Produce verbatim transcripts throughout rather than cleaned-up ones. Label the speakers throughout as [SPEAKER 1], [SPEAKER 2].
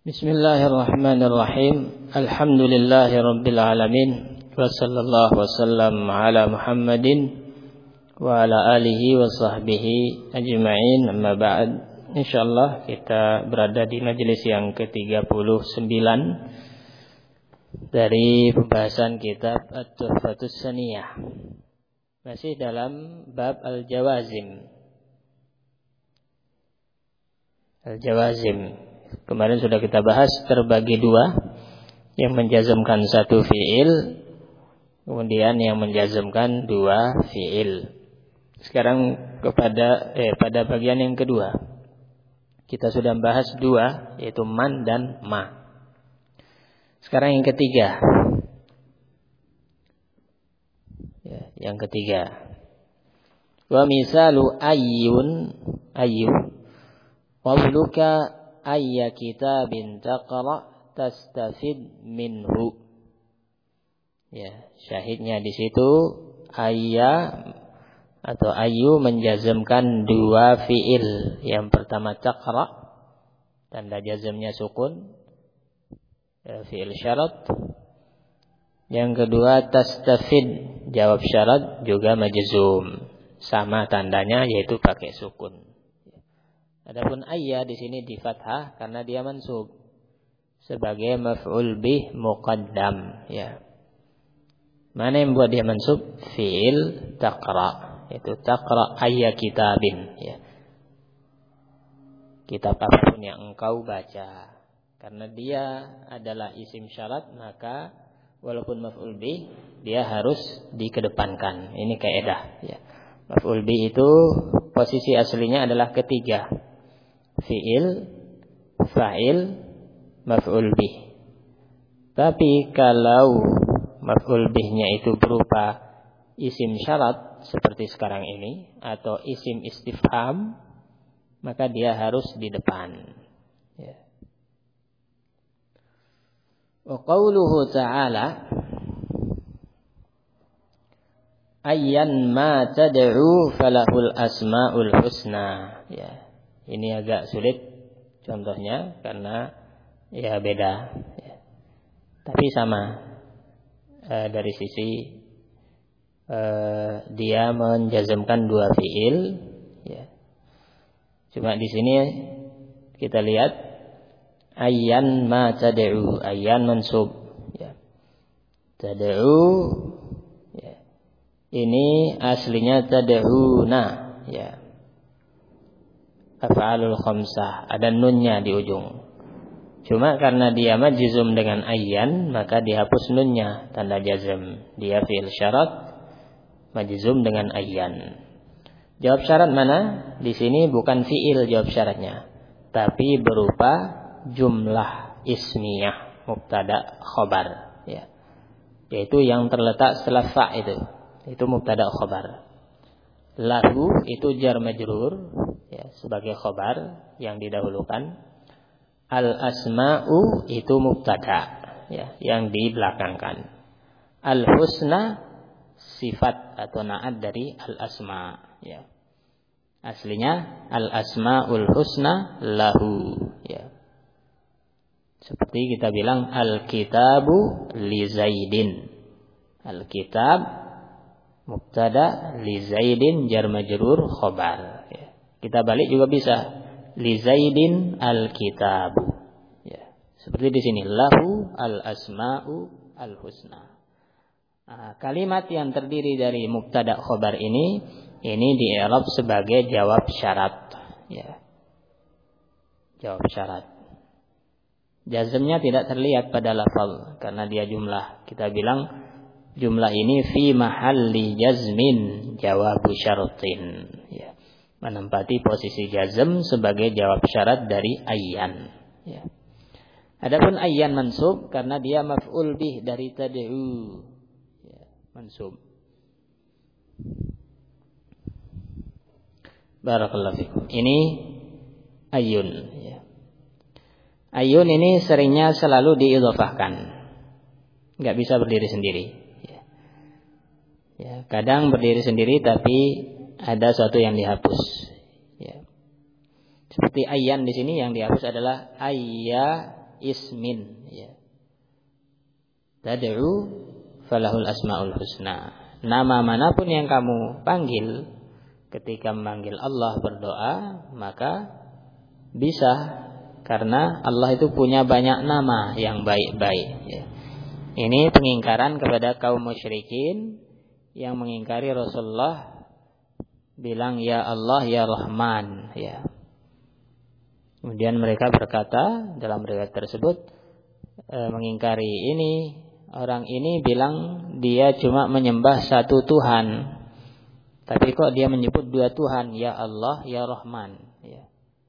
[SPEAKER 1] Bismillahirrahmanirrahim. Alhamdulillahirabbil alamin. Wa sallallahu wasallam ala Muhammadin wa ala alihi wa sahbihi ajma'in. Amma ba'd. Insyaallah kita berada di majelis yang ke tiga puluh sembilan dari pembahasan kitab At-Tuhfatus Saniyah. Masih dalam bab al-jawazim. Al-jawazim. Kemarin sudah kita bahas terbagi dua, yang menjazmkan satu fiil, kemudian yang menjazmkan dua fiil. Sekarang kepada eh, pada bagian yang kedua, kita sudah bahas dua, yaitu man dan ma. Sekarang yang ketiga, ya, yang ketiga, wa misalu ayyun ayyu qawluka ayya kitabin taqra tastafid minhu. Ya, syahidnya di situ ayya atau ayu menjazmkan dua fiil. Yang pertama taqra, tanda jazmnya sukun, ya, fiil syarat. Yang kedua tastafid, jawab syarat juga majzum, sama tandanya yaitu pakai sukun. Adapun ayya di sini di fathah karena dia mansub sebagai maf'ul bih muqaddam, ya. Mana yang buat dia mansub? Fi'il taqra, yaitu taqra ayya kitabin, ya. Kitab apapun yang engkau baca. Karena dia adalah isim syarat, maka walaupun maf'ul bih dia harus dikedepankan. Ini kaidah, ya. Maf'ul bih itu posisi aslinya adalah ketiga. Fi'il, fa'il, maf'ul bih. Tapi kalau maf'ul bihnya itu berupa isim syarat seperti sekarang ini atau isim istifham, maka dia harus di depan. Ya. Wa qauluhu ta'ala ayyan ma tad'u falahul asma'ul husna. Ya. Ini agak sulit contohnya karena ya beda, ya. Tapi sama e, dari sisi e, dia menjazmkan dua fiil, ya. Cuma di sini kita lihat ayyan ma tad'u, ayyan mansub, ya. Tad'u, ya. Ini aslinya tad'una, ya. Af'alul khamsah, ada nunnya di ujung. Cuma karena dia majzum dengan ayyan, maka dihapus nunnya, tanda jazm. Dia fi'il syarat majzum dengan ayyan. Jawab syarat mana? Di sini bukan fi'il jawab syaratnya, tapi berupa jumlah ismiyah mubtada khobar, ya. Yaitu yang terletak setelah fa itu. Itu mubtada khobar. Lahu itu jar majrur, ya, sebagai khobar yang didahulukan. Al asma'u itu mubtada, ya, yang dibelakangkan. Al husna sifat atau naat dari al asma, ya. Aslinya al asma'ul husna lahu, ya. Seperti kita bilang al kitabu li Zaidin. Al kitab mubtada li Zaidin jar majrur khobar, ya. Kita balik juga bisa, li Zaidin al kitabu, ya. Seperti di sini lahu al asma'u al husna. Nah, kalimat yang terdiri dari mubtada khobar ini ini di-i'rab sebagai jawab syarat, ya. Jawab syarat. Jazmnya tidak terlihat pada lafal karena dia jumlah. Kita bilang jumlah ini fi mahalli jazmin jawabu syaratin, ya. Menempati posisi jazm sebagai jawab syarat dari ayyan, ya. Adapun ayyan mansub karena dia maf'ul bih dari tad'u, ya, mansub. Barakallahu fikum. Ini ayyun, ya. Ayyun ini seringnya selalu diidhofahkan, enggak bisa berdiri sendiri. Ya, kadang berdiri sendiri tapi ada sesuatu yang dihapus, ya. Seperti ayyan di sini yang dihapus adalah ayya ismin, ya. Tad'u falahul asmaul husna. Nama manapun yang kamu panggil ketika memanggil Allah berdoa, maka bisa, karena Allah itu punya banyak nama yang baik-baik, ya. Ini pengingkaran kepada kaum musyrikin yang mengingkari Rasulullah bilang ya Allah ya Rahman, ya. Kemudian mereka berkata dalam riwayat tersebut e, mengingkari ini, orang ini bilang dia cuma menyembah satu Tuhan, tapi kok dia menyebut dua Tuhan, ya Allah ya Rahman, ya.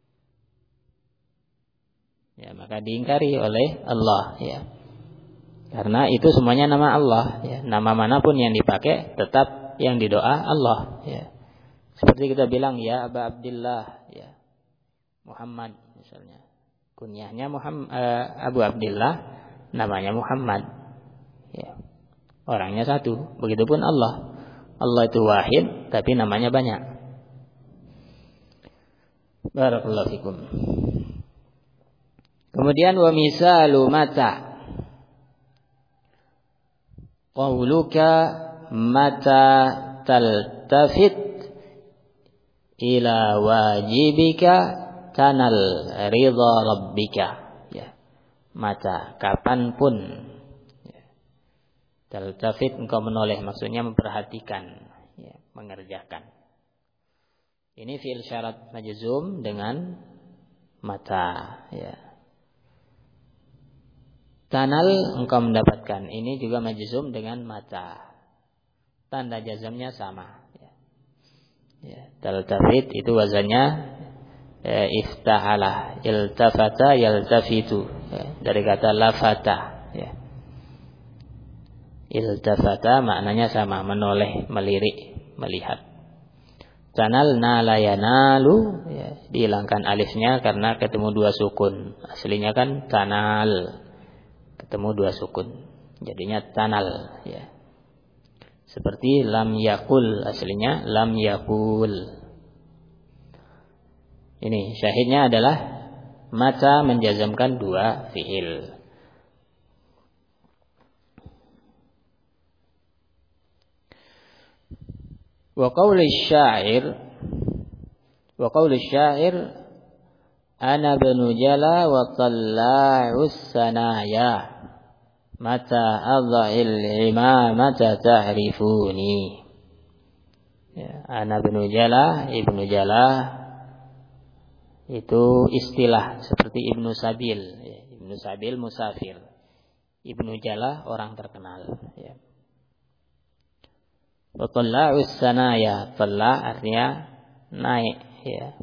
[SPEAKER 1] Ya, maka diingkari oleh Allah, ya. Karena itu semuanya nama Allah, ya. Nama manapun yang dipakai tetap yang didoa Allah, ya. Seperti kita bilang ya Aba Abdillah, ya. Muhammad misalnya. Kunyahnya Muhammad, uh, Abu Abdillah, namanya Muhammad, ya. Orangnya satu. Begitupun Allah. Allah itu wahid tapi namanya banyak. Barakallahu fikum. Kemudian wa misalu mata. Qauluka mata taltafit ila wajibika tanal ridha rabbika, ya. Mata, kapanpun, ya. Taltafit, engkau menoleh, maksudnya memperhatikan, ya, mengerjakan. Ini fi'il syarat majzum dengan mata, ya. Tanal, engkau mendapatkan. Ini juga majzum dengan mata. Tanda jazamnya sama, ya. Ya, taltafit itu wazannya ya, ifta'alah, iltafata yaltafitu, ya, dari kata lafata, ya. Iltafata maknanya sama, menoleh, melirik, melihat. Tanal nala yanalu, ya, dihilangkan alifnya karena ketemu dua sukun. Aslinya kan tanal, ketemu dua sukun, jadinya tanal, ya. Seperti lam yakul, aslinya lam yakul. Ini syahidnya adalah mata menjazamkan dua fi'il. Wa qauli syair, wa qauli syair ana banu jala wa talla'us sanaya. Mata adha'il imamata ta'rifuni. Ya, ana ibnu Jalah, ibnu Jalah itu istilah seperti Ibnu Sabil, ya. Ibnu Sabil musafir. Ibnu Jalah orang terkenal, ya. Wa talla'us sanaya, talla' artinya naik, ya.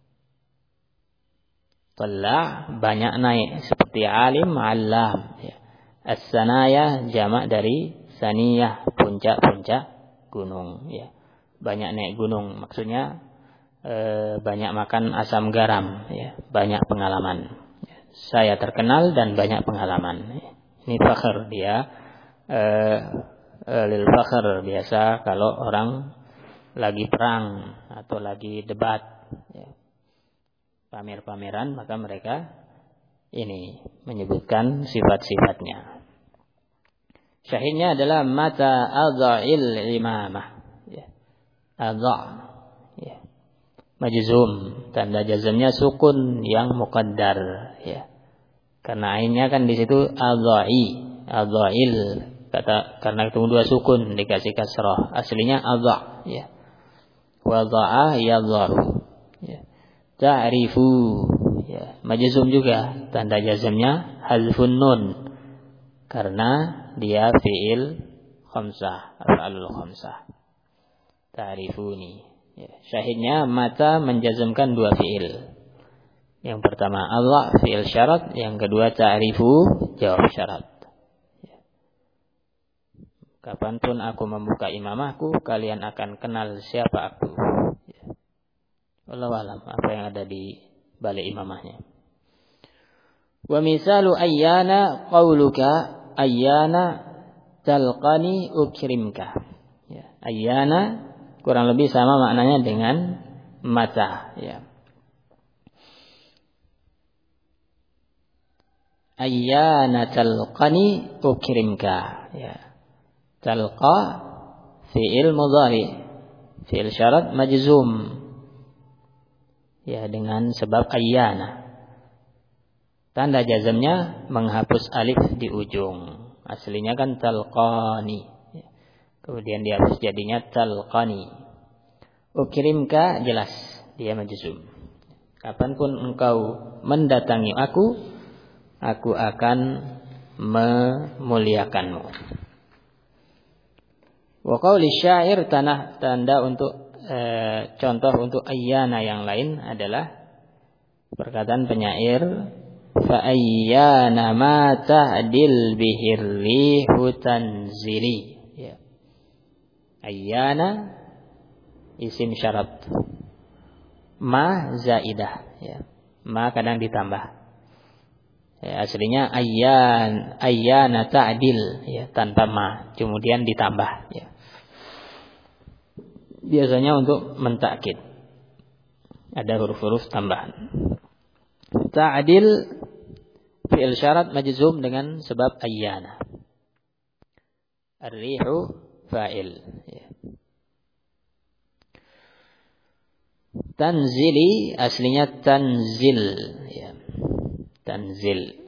[SPEAKER 1] Talla' banyak naik, seperti alim, alam, ya. As-sanaya jamak dari saniyah, puncak-puncak gunung, ya. Banyak naik gunung, maksudnya e, banyak makan asam garam, ya. Banyak pengalaman, ya. Saya terkenal dan banyak pengalaman, ya. Ini fakhr dia, e, e, lil fakhr biasa kalau orang lagi perang atau lagi debat, ya. Pamer-pameran, maka mereka ini menyebutkan sifat-sifatnya. Syahidnya adalah mata adha'il imamah, ya. Adha', ya. Majzum, tanda jazamnya sukun yang muqaddar, ya. Karena ainnya kan di situ adha'i, adha'il, kata karena ketemu dua sukun dikasih kasrah, aslinya adha', ya. Wa dha'a yadha'u, ya. Ta'rifu, ya, majzum juga, tanda jazamnya hazfun nun karena dia fi'il khamsah, af'alul khamsah. Ta'rifuni, ya. Syahidnya mata menjazamkan dua fi'il. Yang pertama Allah fi'il syarat, yang kedua ta'rifu jawab syarat, ya. Kapanpun aku membuka imamahku, kalian akan kenal siapa aku, ya. Wallahu a'lam apa yang ada di balik imamahnya. Wa misalu ayyana qauluka ayyana talqani ukrimka, ya. Ayyana kurang lebih sama maknanya dengan mata, ya. ayyana talqani ukrimka. Ya. Talqa fi'il mudhari, fi'il syarat majzum. Ya, dengan sebab ayyana. Tanda jazamnya menghapus alif di ujung. Aslinya kan talqani. Ya. Kemudian dihapus jadinya talqani. Ukrimka jelas dia majzum. Kapanpun engkau mendatangi aku, aku akan memuliakanmu. Wa qauli syair, tanah tanda untuk e, contoh untuk ayyana yang lain adalah perkataan penyair, fa ayyana ma ta'dil bihirrihu tanzili. Ya. Ayyana isim syarat. Ma zaidah, ya. Ma kadang ditambah. Ya, aslinya ayyan ayyana ta'dil, ya, tanpa ma, kemudian ditambah, ya. Biasanya untuk mentakkid. Ada huruf-huruf tambahan. Ta'dil fi'il syarat majzum dengan sebab ayyana. Ar-rihu fa'il, ya. Tanzili aslinya tanzil, ya. Tanzil.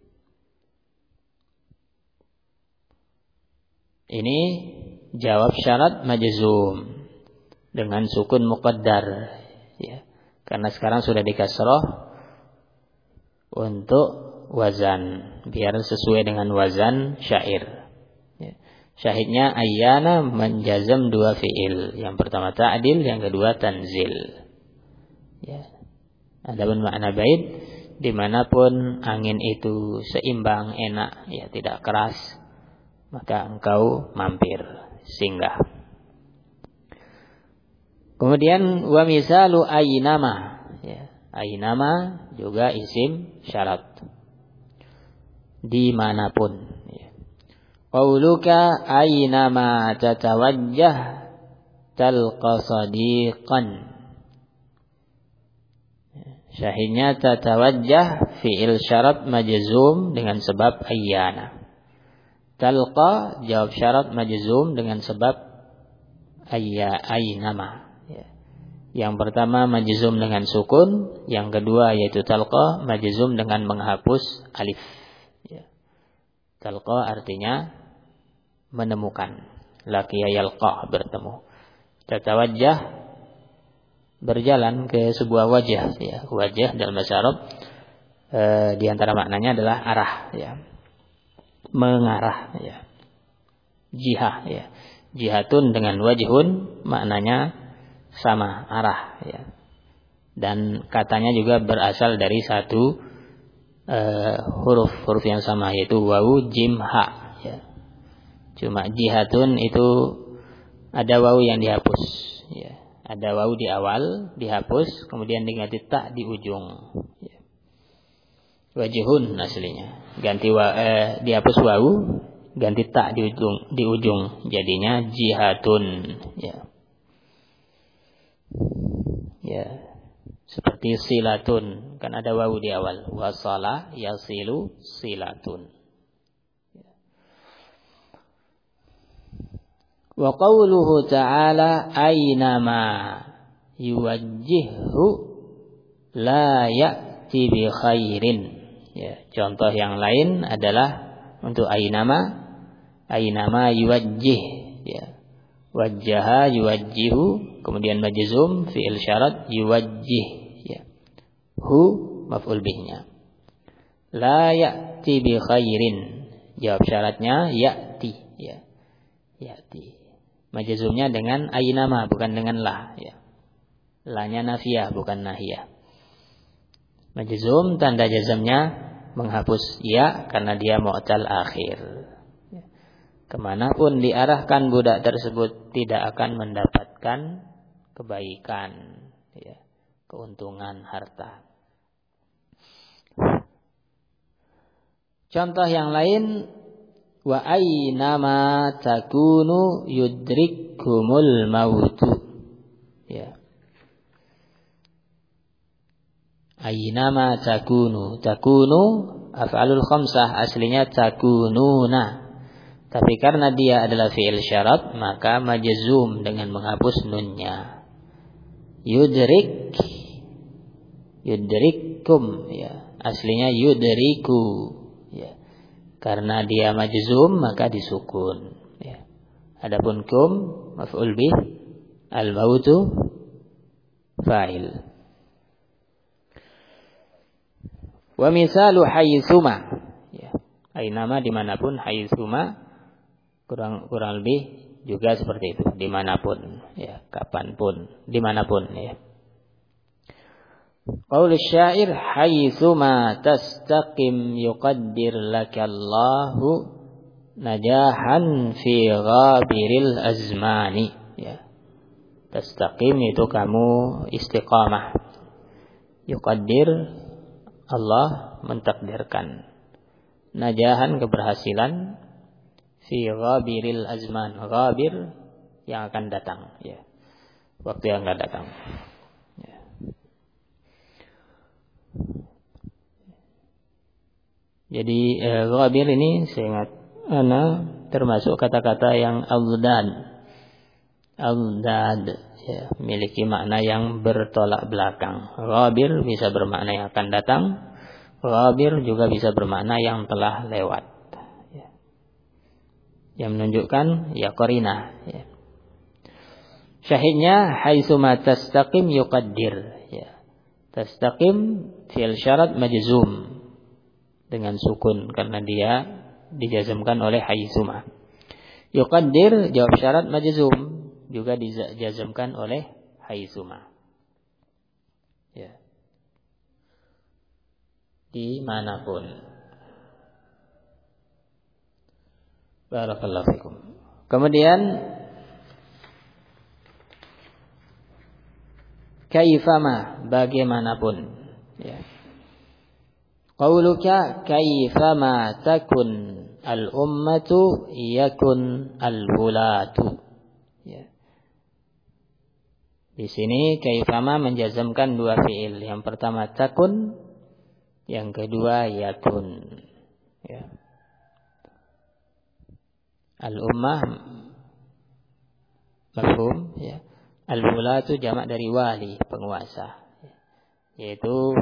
[SPEAKER 1] Ini jawab syarat majzum dengan sukun muqaddar, ya. Karena sekarang sudah dikasroh untuk wazan, biar sesuai dengan wazan syair. Ya. Syahidnya ayyana menjazam dua fi'il. Yang pertama ta'dil, yang kedua tanzil. Ya. Adapun makna bait, dimanapun angin itu seimbang, enak, ya, tidak keras, maka engkau mampir, singgah. Kemudian wa misalu aynama, ya. Aynama juga isim syarat, dimanapun, ya. Qauluka aynama tatawajjah talqa sadiqan. Syahidnya tatawajjah fi'il syarat majzum dengan sebab ayyana. Talqa jawab syarat majzum dengan sebab ayya aynama. Ya. Yang pertama majzum dengan sukun, yang kedua yaitu talqa majzum dengan menghapus alif. Ya. Talqa artinya menemukan. Laqiya yalqa, bertemu. Tatawajjah berjalan ke sebuah wajah, ya. Wajah dalam bahasa Arab e, di antara maknanya adalah arah, ya. Mengarah, ya. Jihah, ya. Jihatun dengan wajhun maknanya sama, arah, ya. Dan katanya juga berasal dari satu e, huruf huruf yang sama, yaitu wawu jim ha, ya. Cuma jihatun itu ada wawu yang dihapus, ya. Ada wawu di awal dihapus, kemudian diganti tak di ujung, ya. Wajhun aslinya, ganti wa, eh, dihapus wawu, ganti tak di ujung, di ujung, jadinya jihatun, ya. Ya, seperti silatun, kan ada wawu di awal, wasala yasilu silatun. Wa qawluhu ta'ala aynama yuwajjihhu la ya'ti bi khairin. Ya, contoh yang lain adalah untuk aynama, aynama yuwajjih, ya. Wajjaha yuwajjihu, kemudian majzum fi'il syarat yuwajjih, ya. Hu maf'ul bihnya. La ya'ti bi khairin, jawab syaratnya ya'ti, ya. Ya'ti. Majzumnya dengan aynama, bukan dengan la, ya. La-nya nafiyah, bukan nahiyah. Majzum tanda jazamnya menghapus ya karena dia mu'tal akhir. Kemanapun diarahkan budak tersebut tidak akan mendapatkan kebaikan, ya, keuntungan harta. Contoh yang lain, wa aynama takunu yudrikkumul mautu, ya. Aynama takunu, takunu af'alul khamsah aslinya takununa. Tapi karena dia adalah fi'il syarat, maka majzum dengan menghapus nunnya. Yudrik, yudrikum, ya. Aslinya yudriku, ya. Karena dia majzum maka disukun, ya. Adapun kum maf'ul bih, al-mautu fa'il. Wa misalu haitsuma, ya. Ainama dimanapun, haitsuma kurang kurang lebih juga seperti itu, dimanapun, ya, kapanpun, dimanapun, ya. Qaul syair haitsuma tastaqim yuqaddir lakallahu najahan fi ghabiril azmani, ya. Tastaqim itu kamu istiqamah. Yuqaddir Allah mentakdirkan. Najahan keberhasilan fi ghabiril azman. Ghabir yang akan datang, ya. Waktu yang akan datang. Ya. Jadi eh, ghabir ini saya ingat ana termasuk kata-kata yang aldad. Aldad, ya, memiliki makna yang bertolak belakang. Ghabir bisa bermakna yang akan datang. Ghabir juga bisa bermakna yang telah lewat, ya. Yang menunjukkan ya qarinah, ya. Syahidnya haitsuma tastaqim yuqaddir, ya. Tastaqim fi'il syarat majzum dengan sukun karena dia dijazmkan oleh haitsuma. Yuqaddir jawab syarat majzum juga dijazmkan oleh haitsuma, ya. Dimanapun. Barakallahu fikum. Kemudian kaifama, bagaimanapun, ya. Qauluka kaifama takun al-ummatu yakun al-wulatu, ya. Di sini kaifama menjazmkan dua fiil. Yang pertama takun, yang kedua yakun, ya. Al-ummah mafhum, ya. Al-wulatu jamak dari wali, penguasa, yaitu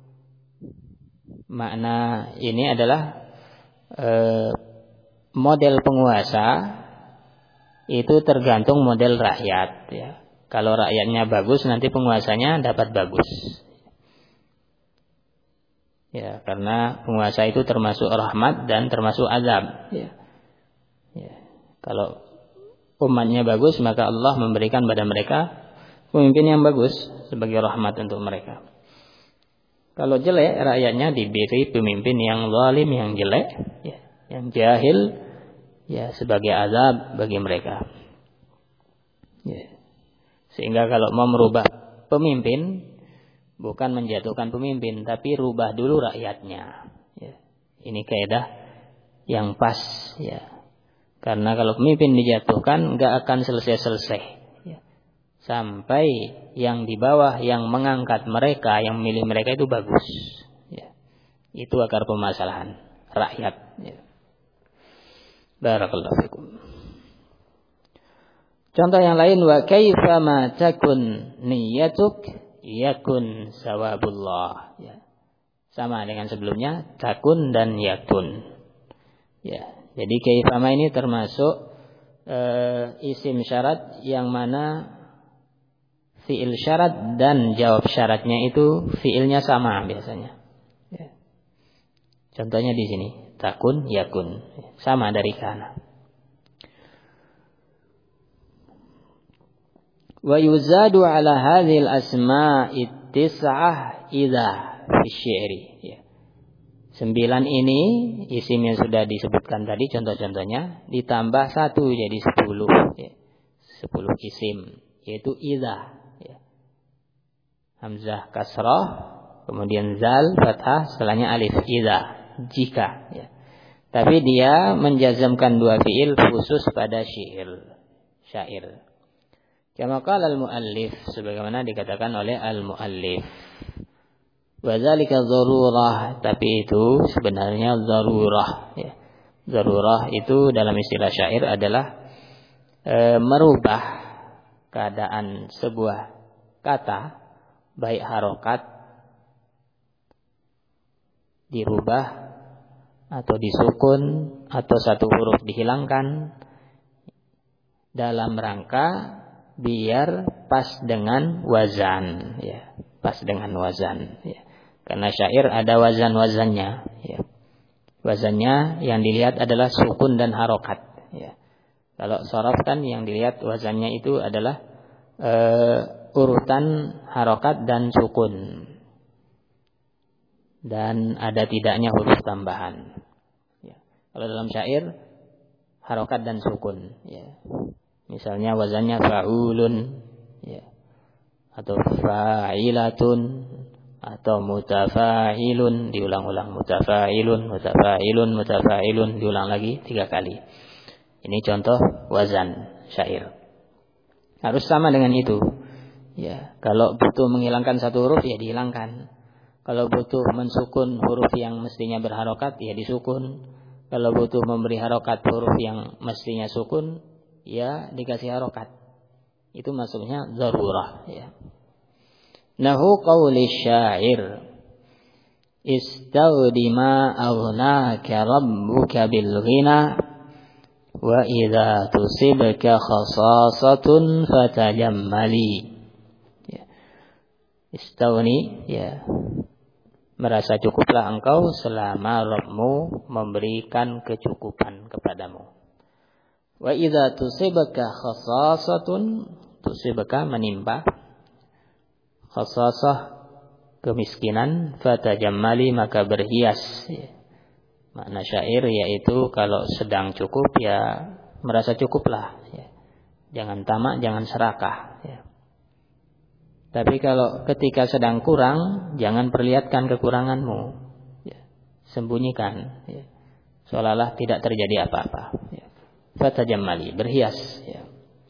[SPEAKER 1] makna ini adalah e, model penguasa itu tergantung model rakyat, ya. Kalau rakyatnya bagus, nanti penguasanya dapat bagus, ya, karena penguasa itu termasuk rahmat dan termasuk azab, ya. Ya. Kalau umatnya bagus, maka Allah memberikan pada mereka pemimpin yang bagus sebagai rahmat untuk mereka. Kalau jelek, rakyatnya diberi pemimpin yang zalim, yang jelek, ya, yang jahil, ya, sebagai azab bagi mereka, ya. Sehingga kalau mau merubah pemimpin, bukan menjatuhkan pemimpin, tapi rubah dulu rakyatnya, ya. Ini kaidah yang pas, ya. Karena kalau pemimpin dijatuhkan, nggak akan selesai-selesai, ya. Sampai yang di bawah, yang mengangkat mereka, yang memilih mereka itu bagus, ya. Itu akar permasalahan rakyat, ya. Barakallahu fikum. Contoh yang lain, wa kaifa ma takun niyatuk yakun sawabullah, ya. Sama dengan sebelumnya, takun dan yakun, ya. Jadi kaifa ma ini termasuk e, isim syarat yang mana fiil syarat dan jawab syaratnya itu fiilnya sama biasanya, ya. Contohnya di sini takun yakun, sama dari kana. Wa yuzadu ala hadhil asma'i tis'ah idza fi syi'ri, ya. Sembilan ini isim yang sudah disebutkan tadi contoh-contohnya ditambah satu jadi sepuluh, ya. Sepuluh isim, yaitu idza, ya. Hamzah kasrah, kemudian zal fathah, setelahnya alif, idza, jika, ya. Tapi dia menjazamkan dua fiil khusus pada syair, syair. Kama qala al-muallif, sebagaimana dikatakan oleh al-muallif. Wa dzalika dzarurah, tapi itu sebenarnya dzarurah ya. Dzarurah itu dalam istilah syair adalah e, merubah keadaan sebuah kata, baik harokat dirubah atau disukun atau satu huruf dihilangkan dalam rangka biar pas dengan wazan ya, pas dengan wazan ya. Karena syair ada wazan-wazannya ya. Wazannya yang dilihat adalah sukun dan harokat ya. Kalau sorof kan yang dilihat wazannya itu adalah e, urutan harokat dan sukun, dan ada tidaknya huruf tambahan ya. Kalau dalam syair harokat dan sukun ya. Misalnya wazannya fa'ulun ya, atau fa'ilatun, atau mutafa'ilun, diulang-ulang mutafa'ilun, mutafa'ilun, mutafa'ilun, diulang lagi tiga kali. Ini contoh wazan syair. Harus sama dengan itu. Ya, kalau butuh menghilangkan satu huruf ya dihilangkan. Kalau butuh mensukun huruf yang mestinya berharokat ya disukun. Kalau butuh memberi harokat huruf yang mestinya sukun ya dikasih harokat. Itu maksudnya dzarurah ya. Nahu qawli syair istawdi ma aghnaka rabbuka bil ghina wa idza tusibka khasasatun fatajammali ya. Istawni ya, merasa cukuplah engkau selama Rabbmu memberikan kecukupan kepadamu. Wa idza tusibka khasasatun, tusibka menimpa, khasasah kemiskinan, fatajammali maka berhias ya. Makna syair yaitu kalau sedang cukup ya merasa cukuplah ya. Jangan tamak, jangan serakah ya. Tapi kalau ketika sedang kurang, jangan perlihatkan kekuranganmu ya. Sembunyikan ya. Seolah-olah tidak terjadi apa-apa ya. Fatajammali, berhias ya.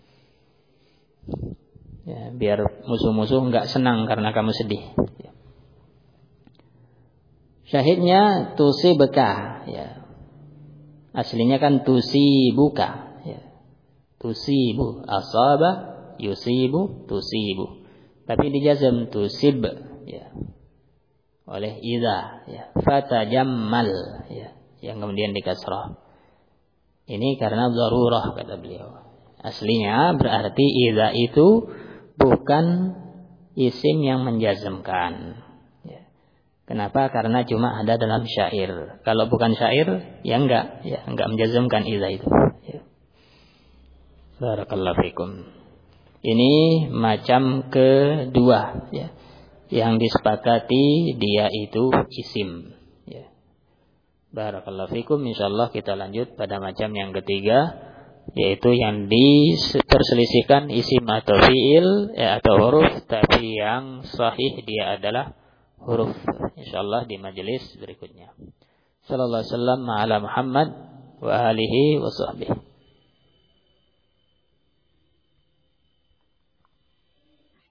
[SPEAKER 1] Ya, biar musuh-musuh enggak senang karena kamu sedih ya. Syahidnya tusibka ya. Aslinya kan tusibuka ya. Tusibu, asaba, yusibu, tusibu. Tapi dijazm tusib ya. Oleh idza ya. Fatajammal ya. Yang kemudian dikasrah. Ini karena dzarurah kata beliau. Aslinya berarti idza itu bukan isim yang menjazmkan. Ya. Kenapa? Karena cuma ada dalam syair. Kalau bukan syair, ya enggak, ya enggak menjazmkan idza itu. Ya. Barakallahu fikum. Ini macam kedua, ya, yang disepakati dia itu isim. Ya. Barakallahu fikum. Insyaallah kita lanjut pada macam yang ketiga, yaitu yang diperselisihkan isim atau fiil ya, atau huruf, tapi yang sahih dia adalah huruf. Insyaallah di majelis berikutnya. Sallallahu alaihi wasallam ala Muhammad wa alihi wa sahbihi.